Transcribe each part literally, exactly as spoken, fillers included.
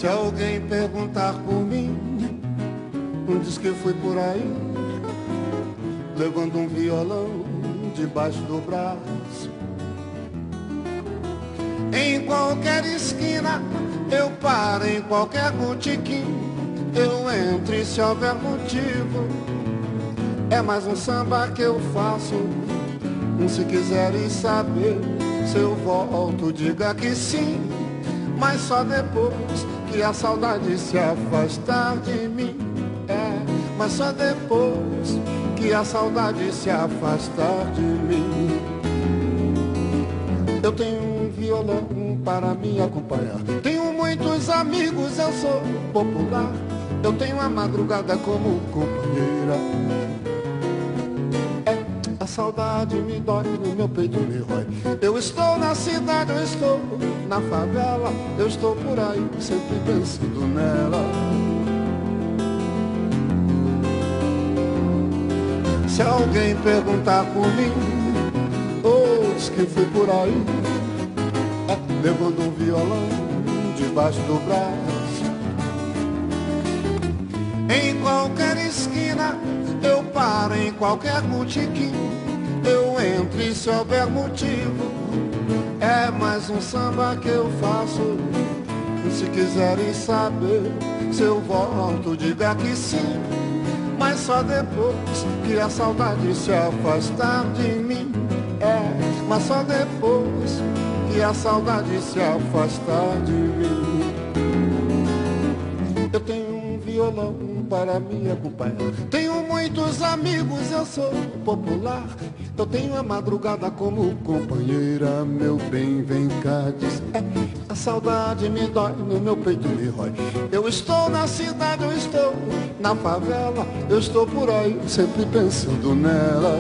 Se alguém perguntar por mim, não diz que fui por aí, levando um violão debaixo do braço. Em qualquer esquina eu paro, em qualquer botequim eu entro, e se houver motivo é mais um samba que eu faço. Se quiserem saber se eu volto, diga que sim, mas só depois que a saudade se afastar de mim. É, mas só depois que a saudade se afastar de mim. Eu tenho um violão para me acompanhar, tenho muitos amigos, eu sou popular, eu tenho a madrugada como companheira. É, a saudade me dói, no meu peito me rói. Eu estou na cidade, eu estou na favela, eu estou por aí, sempre pensando nela. Se alguém perguntar por mim, ou diz que fui por aí, é, levando um violão debaixo do braço. Em qualquer esquina eu paro, em qualquer botequim eu entro, e se houver motivo é mais um samba que eu faço. Se quiserem saber se eu volto, diga que sim, mas só depois que a saudade se afastar de mim. É, mas só depois que a saudade se afastar de mim. Eu tenho um violão para me acompanhar, tenho muitos amigos, eu sou popular, eu tenho a madrugada como companheira. Meu bem, vem cá, diz, é, a saudade me dói, no meu peito me rói. Eu estou na cidade, eu estou na favela, eu estou por aí, sempre pensando nela.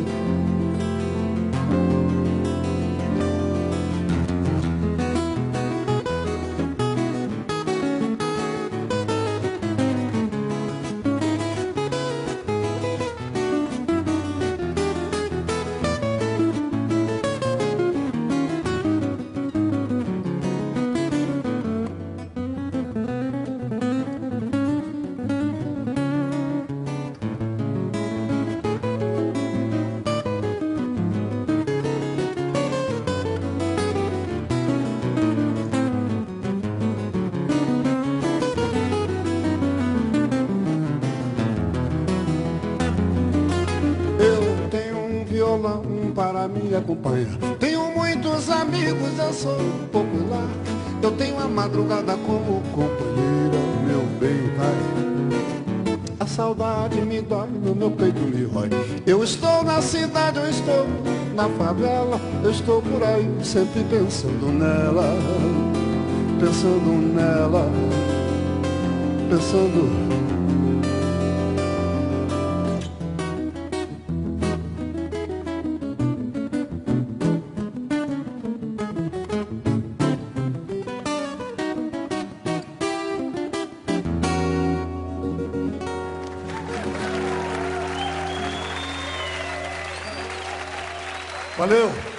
Para me acompanhar, tenho muitos amigos, eu sou popular, eu tenho a madrugada como companheira. Meu bem, vai, a saudade me dói, no meu peito me rói. Eu estou na cidade, eu estou na favela, eu estou por aí, sempre pensando nela, pensando nela, pensando. Valeu!